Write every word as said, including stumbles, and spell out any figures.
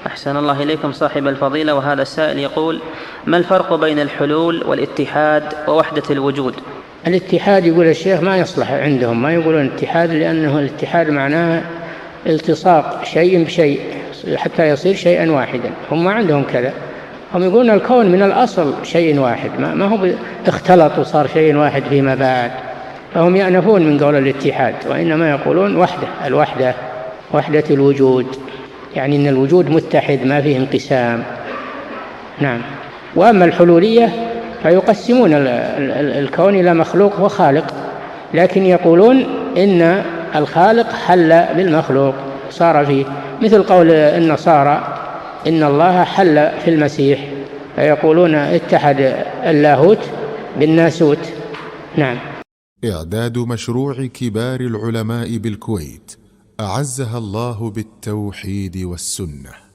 أحسن الله إليكم صاحب الفضيلة. وهذا السائل يقول: ما الفرق بين الحلول والاتحاد ووحدة الوجود؟ الاتحاد يقول الشيخ ما يصلح عندهم، ما يقولون اتحاد، لأنه الاتحاد معناه التصاق شيء بشيء حتى يصير شيئا واحدا. هم ما عندهم كذا، هم يقولون الكون من الأصل شيء واحد، ما هو اختلط وصار شيء واحد فيما بعد، فهم يأنفون من قول الاتحاد، وإنما يقولون وحدة، الوحدة، وحدة الوجود، يعني أن الوجود متحد ما فيه انقسام. نعم. وأما الحلولية فيقسمون الكون إلى مخلوق وخالق، لكن يقولون إن الخالق حل بالمخلوق صار فيه، مثل قول النصارى إن الله حل في المسيح، فيقولون اتحد اللاهوت بالناسوت. نعم. إعداد مشروع كبار العلماء بالكويت أعزها الله بالتوحيد والسنة.